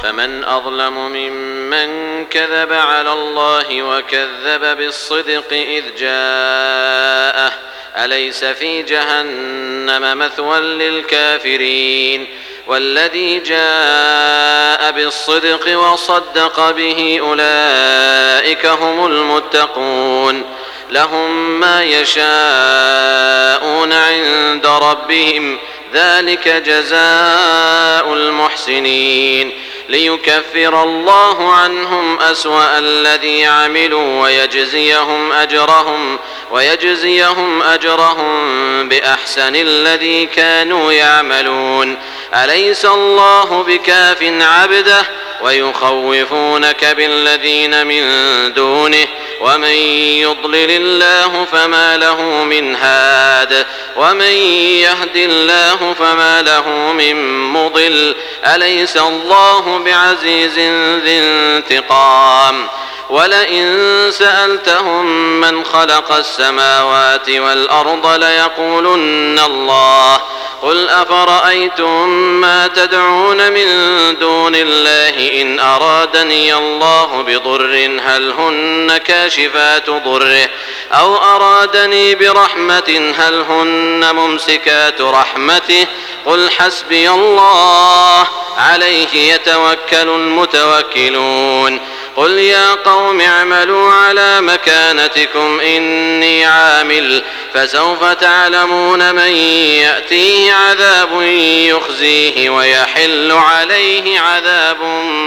فمن أظلم ممن كذب على الله وكذب بالصدق إذ جاءه أليس في جهنم مثوى للكافرين والذي جاء بالصدق وصدق به أولئك هم المتقون لهم ما يشاءون عند ربهم ذلك جزاء المحسنين ليكفر الله عنهم أسوأ الذي عملوا ويجزيهم أجرهم بأحسن الذي كانوا يعملون أليس الله بكاف عبده ويخوفونك بالذين من دونه ومن يضلل الله فما له من هاد ومن يهد الله فما له من مضل أليس الله بعزيز ذي انتقام ولئن سألتهم من خلق السماوات والأرض ليقولن الله قل أفرأيتم ما تدعون من دون الله إن أرادني الله بضر هل هن كاشفات ضره أو أرادني برحمة هل هن ممسكات رحمته قل حسبي الله عليه يتوكل المتوكلون قل يا قوم اعملوا على مكانتكم إني عامل فسوف تعلمون من يأتيه عذاب يخزيه ويحل عليه عذاب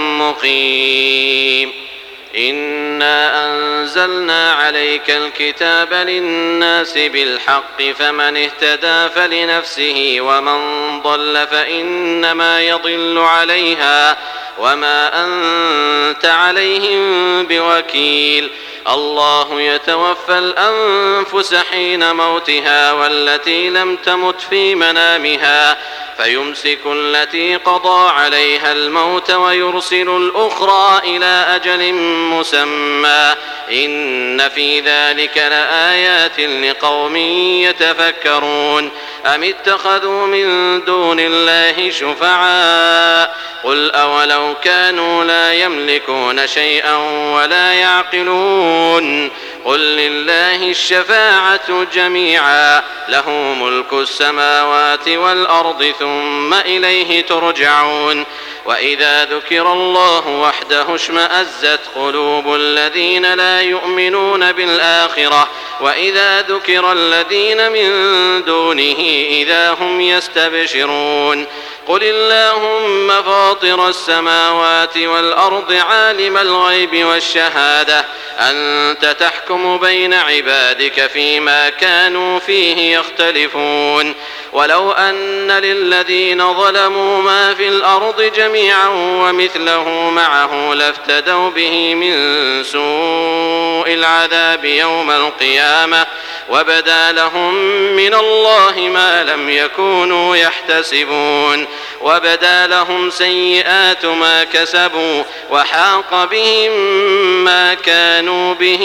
مقيم إنا أنزلنا عليك الكتاب للناس بالحق فمن اهتدى فلنفسه ومن ضل فإنما يضل عليها وما أنت عليهم بوكيل الله يتوفى الأنفس حين موتها والتي لم تمت في منامها فيمسك التي قضى عليها الموت ويرسل الأخرى إلى أجل مسمى إن في ذلك لآيات لقوم يتفكرون أم اتخذوا من دون الله شفعاء قل أولو كانوا لا يملكون شيئا ولا يعقلون قل لله الشفاعة جميعا له ملك السماوات والأرض ثم إليه ترجعون وإذا ذكر الله وحده اشمأزت قلوب الذين لا يؤمنون بالآخرة وإذا ذكر الذين من دونه إذا هم يستبشرون قل اللهم فاطر السماوات والأرض عالم الغيب والشهادة أنت تحكم بين عبادك فيما كانوا فيه يختلفون ولو أن للذين ظلموا ما في الأرض جميعا ومثله معه لافتدوا به من سوء العذاب يوم القيامة وبدا لهم من الله ما لم يكونوا يحتسبون وبدا لهم سيئات ما كسبوا وحاق بهم ما كانوا به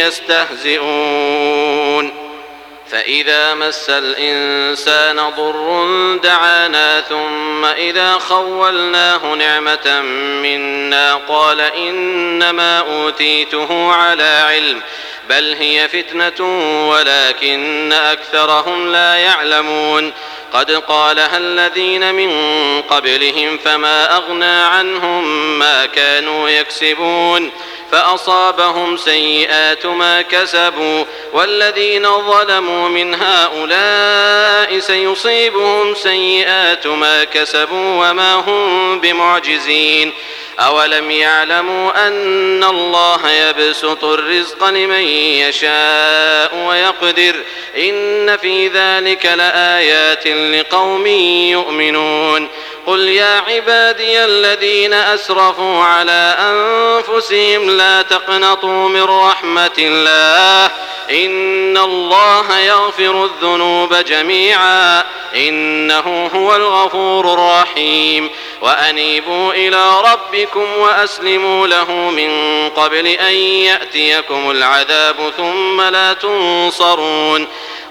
يستهزئون فإذا مس الإنسان ضر دعانا ثم إذا خولناه نعمة منا قال إنما أوتيته على علم بل هي فتنة ولكن أكثرهم لا يعلمون قد قالها الذين من قبلهم فما أغنى عنهم ما كانوا يكسبون فأصابهم سيئات ما كسبوا والذين ظلموا من هؤلاء سيصيبهم سيئات ما كسبوا وما هم بمعجزين أولم يعلموا أن الله يبسط الرزق لمن يشاء ويقدر إن في ذلك لآيات لقوم يؤمنون قل يا عبادي الذين أسرفوا على أنفسهم لا تقنطوا من رحمة الله إن الله يغفر الذنوب جميعا إنه هو الغفور الرحيم وأنيبوا إلى ربكم وأسلموا له من قبل أن يأتيكم العذاب ثم لا تنصرون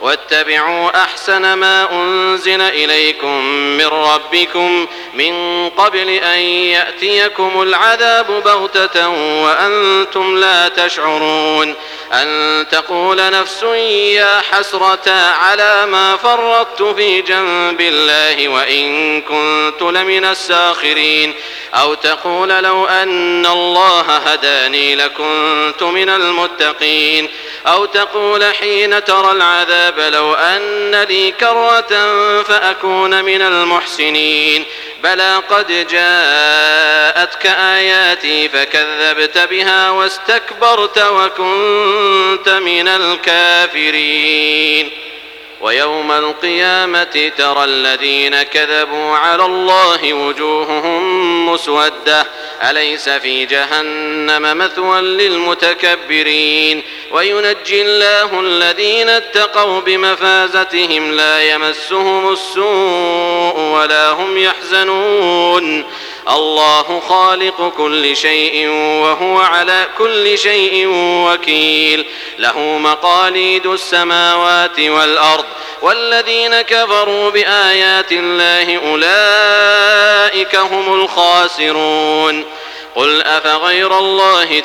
واتبعوا أحسن ما أنزل إليكم من ربكم من قبل أن يأتيكم العذاب بغتة وأنتم لا تشعرون أن تقول نفس يا حسرة على ما فرطت في جنب الله وإن كنت لمن الساخرين أو تقول لو أن الله هداني لكنت من المتقين أو تقول حين ترى العذاب لو أن لي كرة فأكون من المحسنين بلى قد جاءتك آياتي فكذبت بها واستكبرت وكنت من الكافرين ويوم القيامة ترى الذين كذبوا على الله وجوههم مسودة أليس في جهنم مثوى للمتكبرين وينجي الله الذين اتقوا بمفازتهم لا يمسهم السوء ولا هم يحزنون الله خالق كل شيء وهو على كل شيء وكيل له مقاليد السماوات والأرض والذين كفروا بآيات الله أولئك هم الخاسرون قل أفغير الله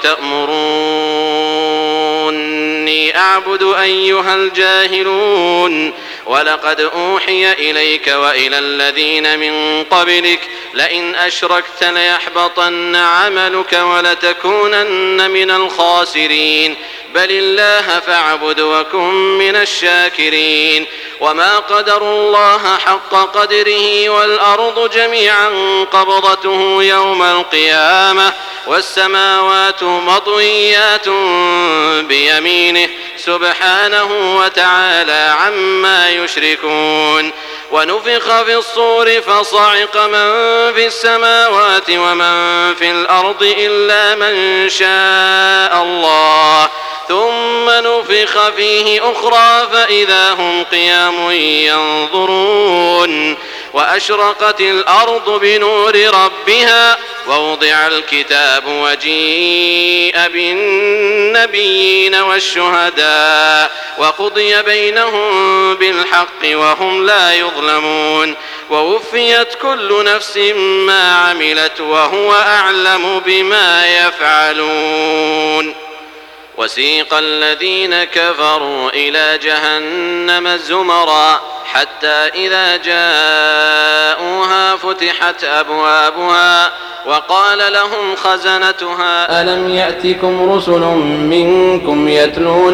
تأمروني أعبد أيها الجاهلون ولقد أوحي إليك وإلى الذين من قبلك لئن أشركت ليحبطن عملك ولتكونن من الخاسرين بل الله فاعبد وكن من الشاكرين وما قدروا الله حق قدره والأرض جميعا قبضته يوم القيامة والسماوات مطويات بيمينه سبحانه وتعالى عما يشركون ونفخ في الصور فصعق من في السماوات ومن في الأرض إلا من شاء الله ثم نفخ فيه أخرى فإذا هم قيام ينظرون وأشرقت الأرض بنور ربها ووضع الكتاب وجيء بالنبيين والشهداء وقضي بينهم بالحق وهم لا يظلمون ووفيت كل نفس ما عملت وهو أعلم بما يفعلون وسيق الذين كفروا إلى جهنم زمرا حتى إذا جاءوها فتحت أبوابها وقال لهم خزنتها ألم يأتكم رسل منكم يتلون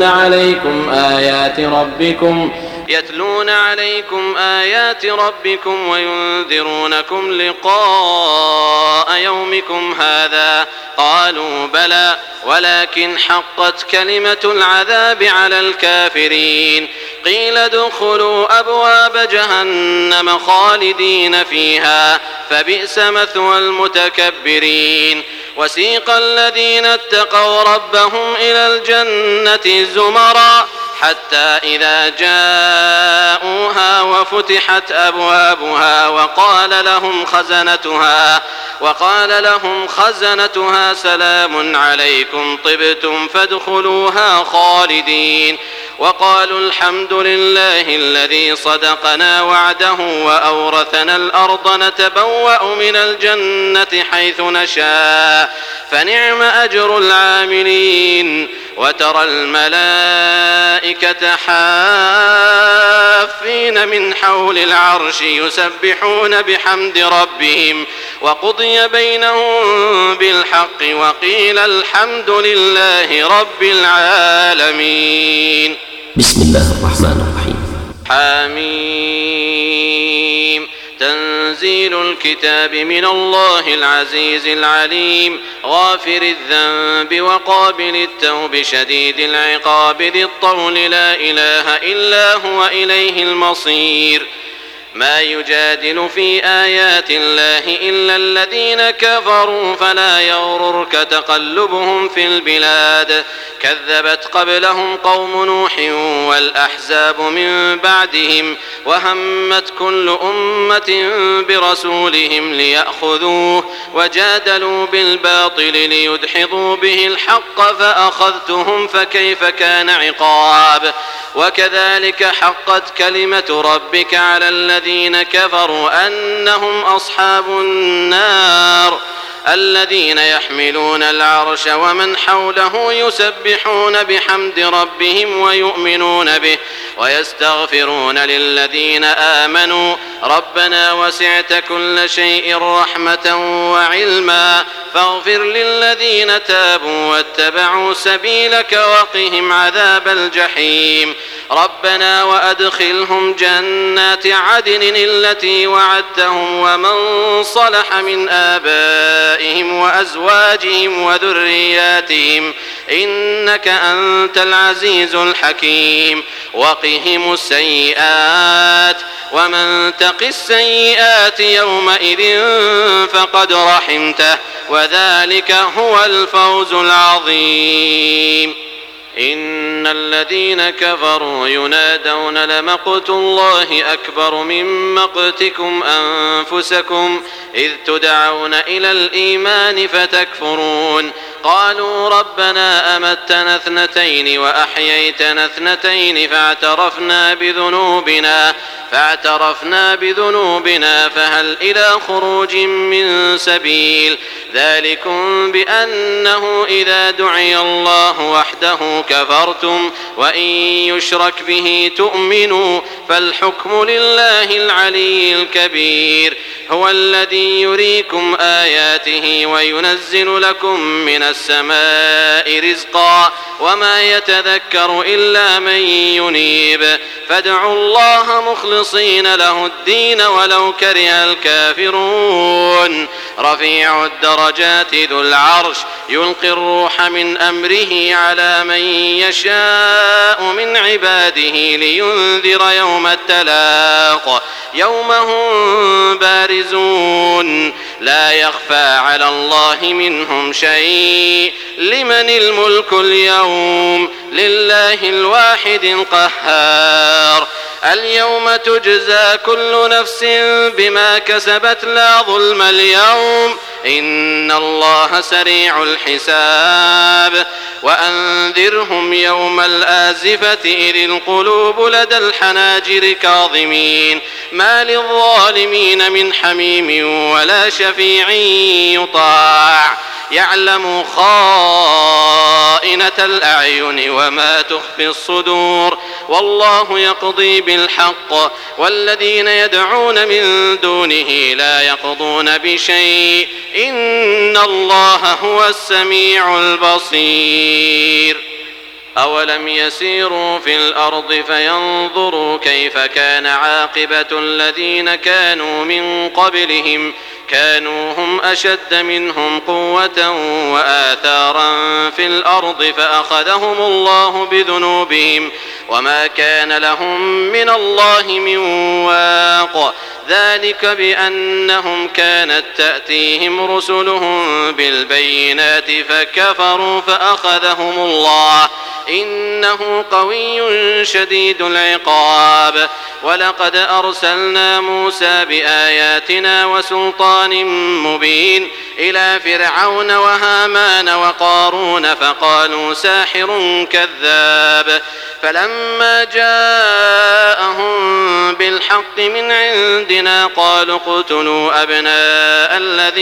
عليكم آيات ربكم وينذرونكم لقاء يومكم هذا قالوا بلى ولكن حقت كلمة العذاب على الكافرين قيل ادخلوا أبواب جهنم خالدين فيها فبئس مثوى المتكبرين وسيق الذين اتقوا ربهم إلى الجنة زمرا حتى إذا جاءوها وفتحت أبوابها وقال لهم خزنتها سلام عليكم طبتم فادخلوها خالدين وقالوا الحمد لله الذي صدقنا وعده وأورثنا الأرض نتبوأ من الجنة حيث نشاء فنعم أجر العاملين وترى الملائكة حافين من حول العرش يسبحون بحمد ربهم وقضي بينهم بالحق وقيل الحمد لله رب العالمين. بسم الله الرحمن الرحيم. حميم. تنزيل الكتاب من الله العزيز العليم غافر الذنب وقابل التوب شديد العقاب ذي الطول لا إله إلا هو إليه المصير. ما يجادل في آيات الله إلا الذين كفروا فلا يغررك تقلبهم في البلاد كذبت قبلهم قوم نوح والأحزاب من بعدهم وهمت كل أمة برسولهم ليأخذوه وجادلوا بالباطل ليدحضوا به الحق فأخذتهم فكيف كان عقاب وكذلك حقت كلمة ربك على الذين كفروا أنهم أصحاب النار الذين يحملون العرش ومن حوله يسبحون بحمد ربهم ويؤمنون به ويستغفرون للذين آمنوا ربنا وسعت كل شيء رحمة وعلما فاغفر للذين تابوا واتبعوا سبيلك وقهم عذاب الجحيم ربنا وأدخلهم جنات عدن التي وعدتهم ومن صلح من آبائهم وأزواجهم وذرياتهم إنك أنت العزيز الحكيم وقهم السيئات ومن تق السيئات يومئذ فقد رحمته وذلك هو الفوز العظيم إن الذين كفروا ينادون لمقت الله أكبر من مقتكم أنفسكم إذ تدعون إلى الإيمان فتكفرون قالوا ربنا أمتنا اثنتين وأحييتنا اثنتين فاعترفنا بذنوبنا فهل إلى خروج من سبيل ذلكم بأنه إذا دعي الله وحده كفرتم وإن يشرك به تؤمنوا فالحكم لله العلي الكبير هو الذي يريكم آياته وينزل لكم من السماء رزقا وما يتذكر إلا من ينيب فادعوا الله مخلصين له الدين ولو كره الكافرون رفيع الدرجات ذو العرش يلقي الروح من أمره على من يشاء من عباده لينذر يوم التلاق يوم هم بارزون لا يخفى على الله منهم شيء لمن الملك اليوم لله الواحد القهار اليوم تجزى كل نفس بما كسبت لا ظلم اليوم إن الله سريع الحساب وأنذرهم يوم الآزفة إذ القلوب لدى الحناجر كاظمين ما للظالمين من حميم ولا شفيع يطاع يعلم خائنة الأعين وما تخفي الصدور والله يقضي بالحق والذين يدعون من دونه لا يقضون بشيء إن الله هو السميع البصير أولم يسيروا في الأرض فينظروا كيف كان عاقبة الذين كانوا من قبلهم كانوا هم أشد منهم قوة وآثارا في الأرض فأخذهم الله بذنوبهم وما كان لهم من الله من واق ذلك بأنهم كانت تأتيهم رسلهم بالبينات فكفروا فأخذهم الله إنه قوي شديد العقاب ولقد أرسلنا موسى بآياتنا وسلطان مبين إلى فرعون وهامان وقارون فقالوا ساحر كذاب فلما جاءهم بالحق من عندنا قالوا اقتلوا أبناء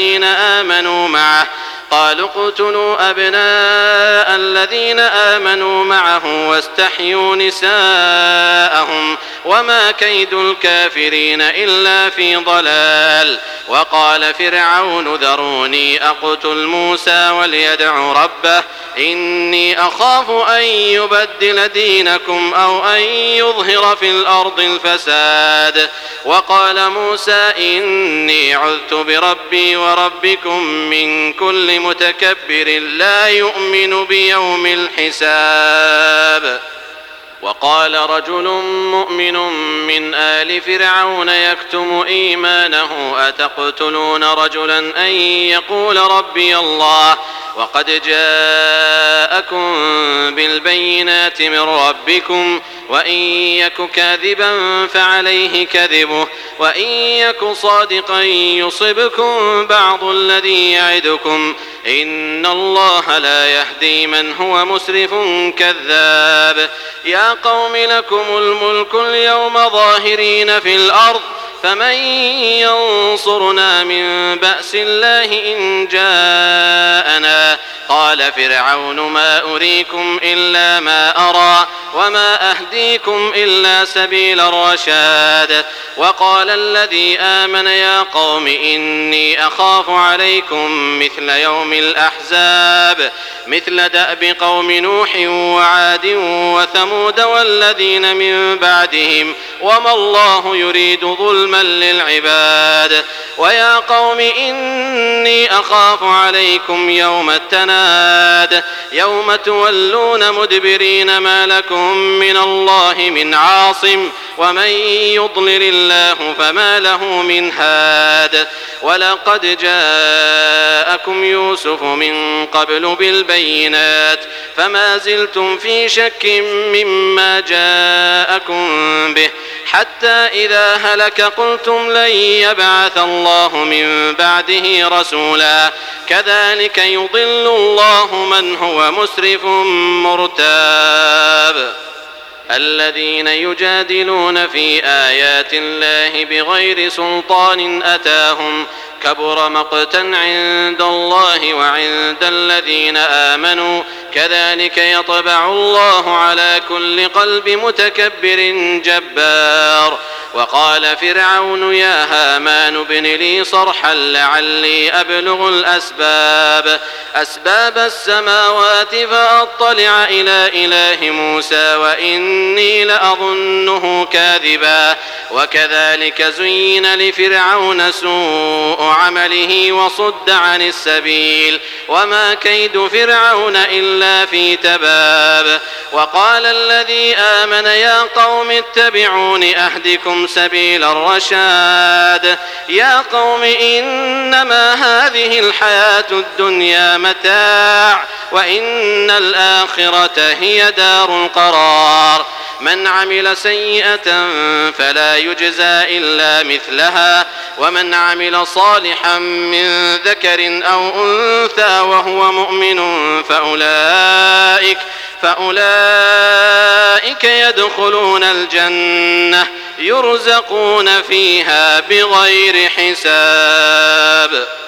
الذين آمنوا معه واستحيوا نساءهم وما كيد الكافرين إلا في ضلال وقال فرعون ذروني أقتل موسى وليدع ربه إني أخاف أن يبدل دينكم أو أن يظهر في الأرض الفساد وقال موسى إني عذت بربي وربكم من كل متكبر لا يؤمن بيوم الحساب وقال رجل مؤمن من آل فرعون يكتم إيمانه أتقتلون رجلا أن يقول ربي الله وقد جاءكم بالبينات من ربكم وإن يك كاذبا فعليه كذبه وإن يك صادقا يصبكم بعض الذي يعدكم إن الله لا يهدي من هو مسرف كذاب يا قوم لكم الملك اليوم ظاهرين في الأرض فمن ينصرنا من بأس الله إن جاءنا قال فرعون ما أريكم إلا ما أرى وما أهديكم إلا سبيل الرشاد وقال الذي آمن يا قوم إني أخاف عليكم مثل يوم الأحزاب مثل دأب قوم نوح وعاد وثمود والذين من بعدهم وما الله يريد ظلما للعباد ويا قوم إني أخاف عليكم يوم التناد يوم تولون مدبرين ما لكم من الله من عاصم ومن يضلل الله فما له من هاد ولقد جاءكم يوسف من قبل بالبينات فما زلتم في شك مما جاءكم به حتى إذا هلك قلتم لن يبعث الله من بعده رسولا كذلك يضل الله من هو مسرف مرتاب الذين يجادلون في آيات الله بغير سلطان أتاهم كبر مقتا عند الله وعند الذين آمنوا كذلك يطبع الله على كل قلب متكبر جبار وقال فرعون يا هامان ابن لي صرحا لعلي أبلغ أسباب السماوات فأطلع إلى إله موسى وإني لأظنه كاذبا وكذلك زين لفرعون سوء عمله وصد عن السبيل وما كيد فرعون إلا في تباب وقال الذي آمن يا قوم اتبعون أهدكم سبيل الرشاد يا قوم إنما هذه الحياة الدنيا متاع وإن الآخرة هي دار القرار من عمل سيئة فلا يجزى إلا مثلها ومن عمل صالحا من ذكر أو أنثى وهو مؤمن فأولئك يدخلون الجنة يرزقون فيها بغير حساب.